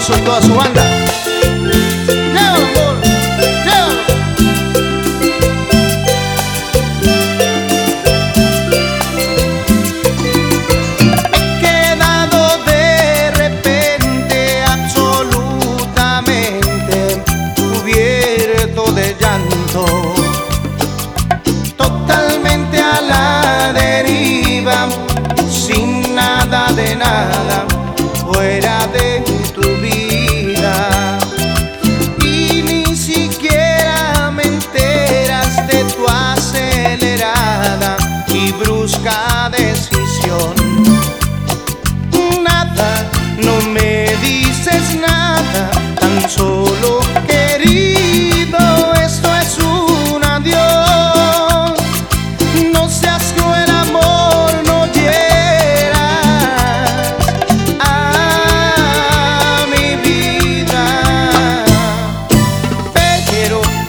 Alfonso y toda su banda. ¡Llévalo, amor! ¡Llévalo! Me he quedado de repente absolutamente cubierto de llanto, totalmente a la deriva, sin nada de nada fuera de tu vida, y ni siquiera me enteras de tu acelerada y brusca decisión. Nada, no me dices nada, tan solo querido, esto es un adiós. No seas cruel, amor, no hieras a mi vida, pero